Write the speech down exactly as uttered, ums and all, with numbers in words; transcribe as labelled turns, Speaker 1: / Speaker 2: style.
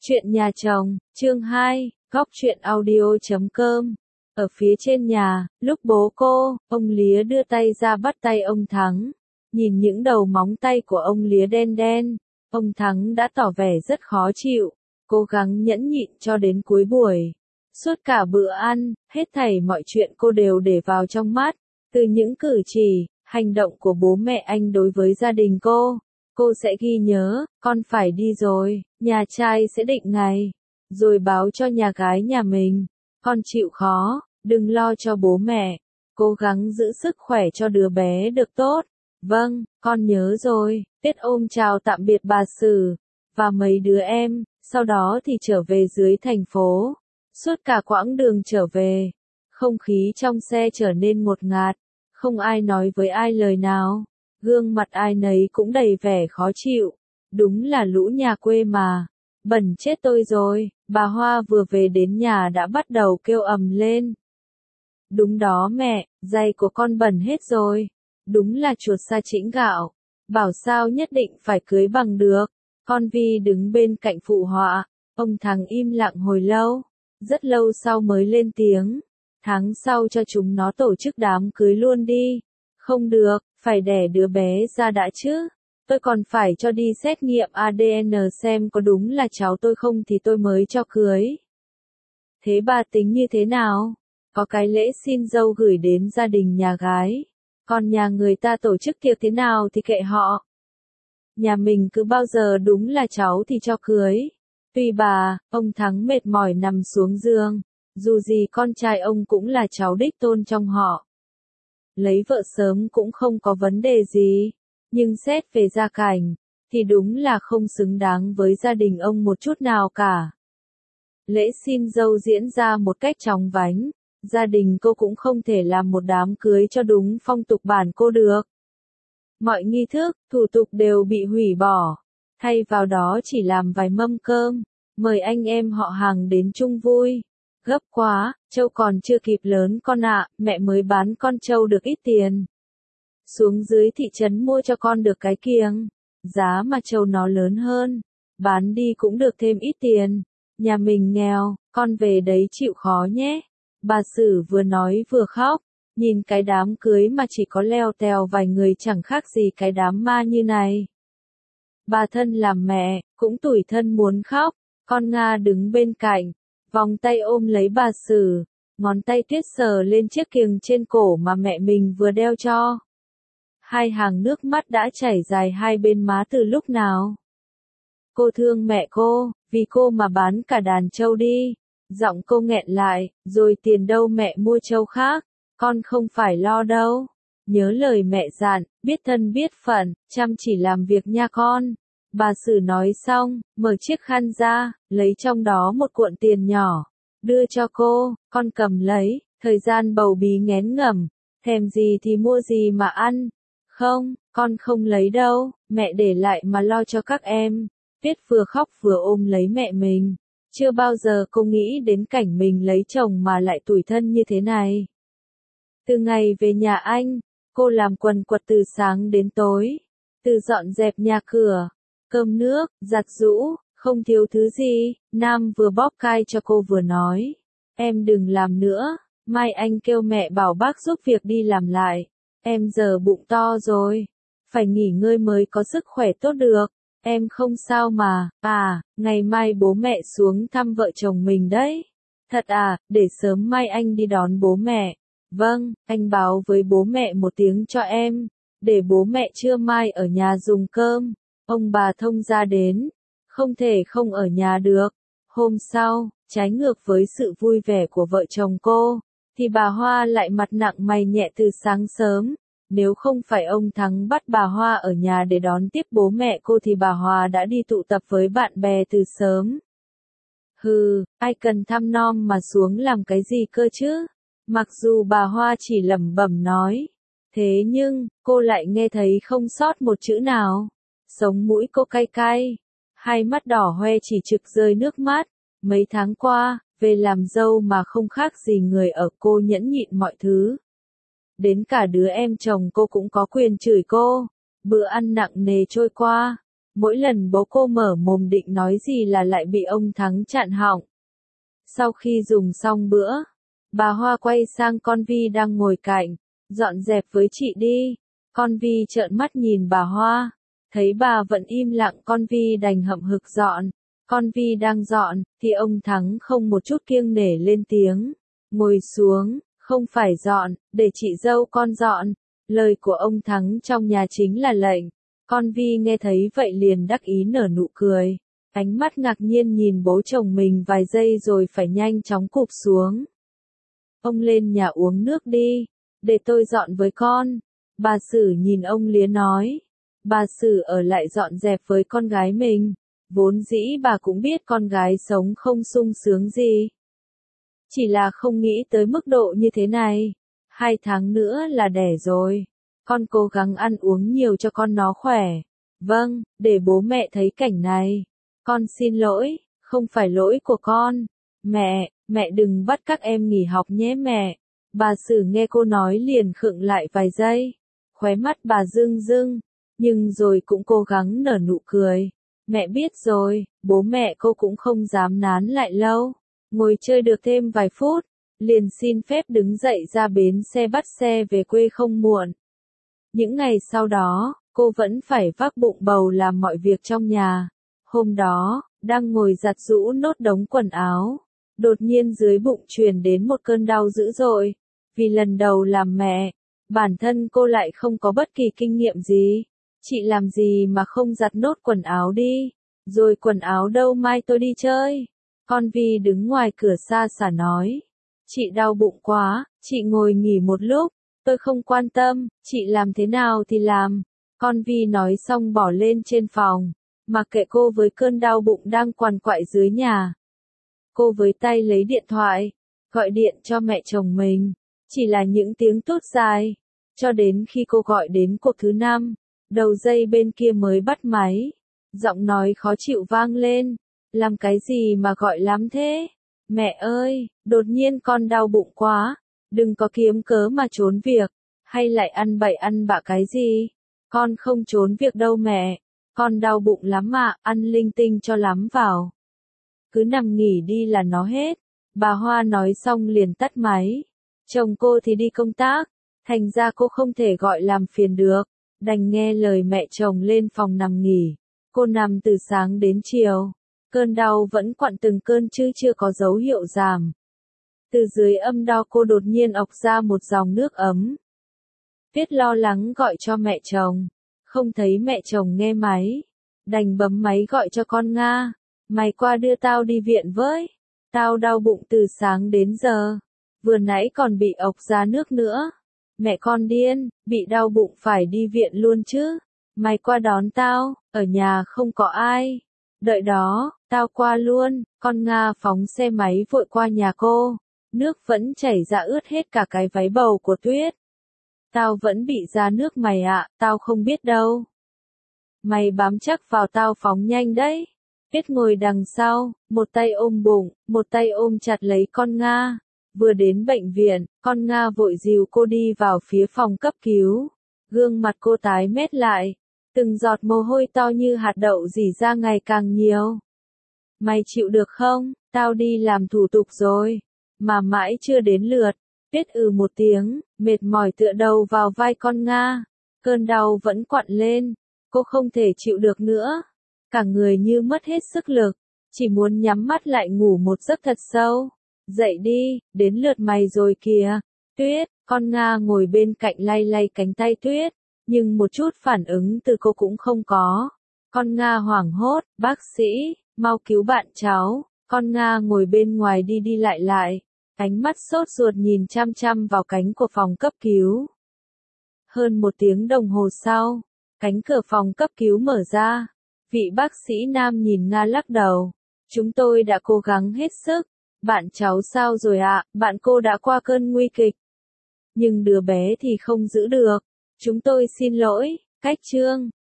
Speaker 1: Chuyện nhà chồng, chương hai, góc chuyện audio chấm com. Ở phía trên nhà, lúc bố cô, ông Lía đưa tay ra bắt tay ông Thắng. Nhìn những đầu móng tay của ông Lía đen đen, ông Thắng đã tỏ vẻ rất khó chịu, cố gắng nhẫn nhịn cho đến cuối buổi. Suốt cả bữa ăn, hết thảy mọi chuyện cô đều để vào trong mắt, từ những cử chỉ, hành động của bố mẹ anh đối với gia đình cô. Cô sẽ ghi nhớ, con phải đi rồi, nhà trai sẽ định ngày, rồi báo cho nhà gái nhà mình. Con chịu khó, đừng lo cho bố mẹ, cố gắng giữ sức khỏe cho đứa bé được tốt. Vâng, con nhớ rồi. Tết ôm chào tạm biệt bà Sử và mấy đứa em, sau đó thì trở về dưới thành phố. Suốt cả quãng đường trở về, không khí trong xe trở nên ngột ngạt, không ai nói với ai lời nào. Gương mặt ai nấy cũng đầy vẻ khó chịu. Đúng là lũ nhà quê mà. Bẩn chết tôi rồi. Bà Hoa vừa về đến nhà đã bắt đầu kêu ầm lên. Đúng đó mẹ, giày của con bẩn hết rồi. Đúng là chuột sa chĩnh gạo. Bảo sao nhất định phải cưới bằng được. Con Vi đứng bên cạnh phụ họa. Ông Thắng im lặng hồi lâu. Rất lâu sau mới lên tiếng. Tháng sau cho chúng nó tổ chức đám cưới luôn đi. Không được, phải đẻ đứa bé ra đã chứ. Tôi còn phải cho đi xét nghiệm a đê en xem có đúng là cháu tôi không thì tôi mới cho cưới. Thế bà tính như thế nào? Có cái lễ xin dâu gửi đến gia đình nhà gái. Còn nhà người ta tổ chức tiệc thế nào thì kệ họ. Nhà mình cứ bao giờ đúng là cháu thì cho cưới. Tuy bà, ông Thắng mệt mỏi nằm xuống giường. Dù gì con trai ông cũng là cháu đích tôn trong họ. Lấy vợ sớm cũng không có vấn đề gì, nhưng xét về gia cảnh, thì đúng là không xứng đáng với gia đình ông một chút nào cả. Lễ xin dâu diễn ra một cách chóng vánh, gia đình cô cũng không thể làm một đám cưới cho đúng phong tục bản cô được. Mọi nghi thức, thủ tục đều bị hủy bỏ, thay vào đó chỉ làm vài mâm cơm, mời anh em họ hàng đến chung vui. Gấp quá, trâu còn chưa kịp lớn con ạ, mẹ mới bán con trâu được ít tiền. Xuống dưới thị trấn mua cho con được cái kiêng, giá mà trâu nó lớn hơn, bán đi cũng được thêm ít tiền. Nhà mình nghèo, con về đấy chịu khó nhé. Bà Sử vừa nói vừa khóc, nhìn cái đám cưới mà chỉ có leo tèo vài người chẳng khác gì cái đám ma như này. Bà thân làm mẹ, cũng tủi thân muốn khóc, con Nga đứng bên cạnh. Vòng tay ôm lấy bà Sử, ngón tay tuyết sờ lên chiếc kiềng trên cổ mà mẹ mình vừa đeo cho. Hai hàng nước mắt đã chảy dài hai bên má từ lúc nào. Cô thương mẹ cô, vì cô mà bán cả đàn trâu đi. Giọng cô nghẹn lại, rồi tiền đâu mẹ mua trâu khác, con không phải lo đâu. Nhớ lời mẹ dặn, biết thân biết phận, chăm chỉ làm việc nha con. Bà Sử nói xong, mở chiếc khăn ra, lấy trong đó một cuộn tiền nhỏ, đưa cho cô, con cầm lấy, thời gian bầu bí nghén ngẩm, thèm gì thì mua gì mà ăn. Không, con không lấy đâu, mẹ để lại mà lo cho các em. Tuyết vừa khóc vừa ôm lấy mẹ mình, chưa bao giờ cô nghĩ đến cảnh mình lấy chồng mà lại tủi thân như thế này. Từ ngày về nhà anh, cô làm quần quật từ sáng đến tối, từ dọn dẹp nhà cửa, cơm nước, giặt giũ, không thiếu thứ gì. Nam vừa bóp cai cho cô vừa nói, em đừng làm nữa, mai anh kêu mẹ bảo bác giúp việc đi làm lại, em giờ bụng to rồi, phải nghỉ ngơi mới có sức khỏe tốt được, em không sao mà. À, ngày mai bố mẹ xuống thăm vợ chồng mình đấy. Thật à, để sớm mai anh đi đón bố mẹ. Vâng, anh báo với bố mẹ một tiếng cho em, để bố mẹ trưa mai ở nhà dùng cơm. Ông bà thông gia đến, không thể không ở nhà được. Hôm sau, trái ngược với sự vui vẻ của vợ chồng cô, thì bà Hoa lại mặt nặng mày nhẹ từ sáng sớm. Nếu không phải ông Thắng bắt bà Hoa ở nhà để đón tiếp bố mẹ cô thì bà Hoa đã đi tụ tập với bạn bè từ sớm. Hừ, ai cần thăm nom mà xuống làm cái gì cơ chứ? Mặc dù bà Hoa chỉ lẩm bẩm nói, thế nhưng, cô lại nghe thấy không sót một chữ nào. Sống mũi cô cay cay, hai mắt đỏ hoe chỉ trực rơi nước mắt. Mấy tháng qua, về làm dâu mà không khác gì người ở, cô nhẫn nhịn mọi thứ. Đến cả đứa em chồng cô cũng có quyền chửi cô. Bữa ăn nặng nề trôi qua, Mỗi lần bố cô mở mồm định nói gì là lại bị ông Thắng chặn họng. Sau khi dùng xong bữa, bà Hoa quay sang con Vi đang ngồi cạnh, dọn dẹp với chị đi. Con Vi trợn mắt nhìn bà Hoa, thấy bà vẫn im lặng con Vi đành hậm hực dọn. Con Vi đang dọn, thì ông Thắng không một chút kiêng nể lên tiếng. Ngồi xuống, không phải dọn, để chị dâu con dọn. Lời của ông Thắng trong nhà chính là lệnh. Con Vi nghe thấy vậy liền đắc ý nở nụ cười. Ánh mắt ngạc nhiên nhìn bố chồng mình vài giây rồi phải nhanh chóng cụp xuống. Ông lên nhà uống nước đi, để tôi dọn với con. Bà Sử nhìn ông Lía nói. Bà Sử ở lại dọn dẹp với con gái mình. Vốn dĩ bà cũng biết con gái sống không sung sướng gì. Chỉ là không nghĩ tới mức độ như thế này. Hai tháng nữa là đẻ rồi. Con cố gắng ăn uống nhiều cho con nó khỏe. Vâng, để bố mẹ thấy cảnh này. Con xin lỗi, không phải lỗi của con. Mẹ, mẹ đừng bắt các em nghỉ học nhé mẹ. Bà Sử nghe cô nói liền khựng lại vài giây. Khóe mắt bà rưng rưng, nhưng rồi cũng cố gắng nở nụ cười. Mẹ biết rồi, bố mẹ cô cũng không dám nán lại lâu. Ngồi chơi được thêm vài phút, liền xin phép đứng dậy ra bến xe bắt xe về quê không muộn. Những ngày sau đó, cô vẫn phải vác bụng bầu làm mọi việc trong nhà. Hôm đó, đang ngồi giặt giũ nốt đống quần áo. Đột nhiên dưới bụng truyền đến một cơn đau dữ dội. Vì lần đầu làm mẹ, bản thân cô lại không có bất kỳ kinh nghiệm gì. Chị làm gì mà không giặt nốt quần áo đi. Rồi quần áo đâu mai tôi đi chơi. Con Vi đứng ngoài cửa xa xả nói. Chị đau bụng quá, chị ngồi nghỉ một lúc. Tôi không quan tâm, chị làm thế nào thì làm. Con Vi nói xong bỏ lên trên phòng. Mặc kệ cô với cơn đau bụng đang quằn quại dưới nhà. Cô với tay lấy điện thoại, gọi điện cho mẹ chồng mình. Chỉ là những tiếng tút dài. Cho đến khi cô gọi đến cuộc thứ năm, đầu dây bên kia mới bắt máy. Giọng nói khó chịu vang lên. Làm cái gì mà gọi lắm thế? Mẹ ơi, đột nhiên con đau bụng quá. Đừng có kiếm cớ mà trốn việc. Hay lại ăn bậy ăn bạ cái gì? Con không trốn việc đâu mẹ. Con đau bụng lắm ạ, ăn linh tinh cho lắm vào. Cứ nằm nghỉ đi là nó hết. Bà Hoa nói xong liền tắt máy. Chồng cô thì đi công tác. Thành ra cô không thể gọi làm phiền được. Đành nghe lời mẹ chồng lên phòng nằm nghỉ. Cô nằm từ sáng đến chiều. Cơn đau vẫn quặn từng cơn chứ chưa có dấu hiệu giảm. Từ dưới âm đo cô đột nhiên ọc ra một dòng nước ấm. Tuyết lo lắng gọi cho mẹ chồng. Không thấy mẹ chồng nghe máy. Đành bấm máy gọi cho con Nga. Mày qua đưa tao đi viện với. Tao đau bụng từ sáng đến giờ. Vừa nãy còn bị ọc ra nước nữa. Mẹ con điên, bị đau bụng phải đi viện luôn chứ. Mày qua đón tao, ở nhà không có ai. Đợi đó, tao qua luôn. Con Nga phóng xe máy vội qua nhà cô. Nước vẫn chảy ra ướt hết cả cái váy bầu của Tuyết. Tao vẫn bị ra nước mày ạ, tao không biết đâu. Mày bám chắc vào tao phóng nhanh đấy. Tuyết ngồi đằng sau, một tay ôm bụng, một tay ôm chặt lấy con Nga. Vừa đến bệnh viện, con Nga vội dìu cô đi vào phía phòng cấp cứu. Gương mặt cô tái mét lại. Từng giọt mồ hôi to như hạt đậu rỉ ra ngày càng nhiều. Mày chịu được không? Tao đi làm thủ tục rồi. Mà mãi chưa đến lượt. Tuyết ừ một tiếng, mệt mỏi tựa đầu vào vai con Nga. Cơn đau vẫn quặn lên. Cô không thể chịu được nữa. Cả người như mất hết sức lực. Chỉ muốn nhắm mắt lại ngủ một giấc thật sâu. Dậy đi, đến lượt mày rồi kìa. Tuyết, con Nga ngồi bên cạnh lay lay cánh tay Tuyết. Nhưng một chút phản ứng từ cô cũng không có. Con Nga hoảng hốt, bác sĩ, mau cứu bạn cháu. Con Nga ngồi bên ngoài đi đi lại lại. Ánh mắt sốt ruột nhìn chăm chăm vào cánh của phòng cấp cứu. Hơn một tiếng đồng hồ sau, cánh cửa phòng cấp cứu mở ra. Vị bác sĩ nam nhìn Nga lắc đầu. Chúng tôi đã cố gắng hết sức. Bạn cháu sao rồi ạ? Bạn cô đã qua cơn nguy kịch. Nhưng đứa bé thì không giữ được. Chúng tôi xin lỗi. Cách chương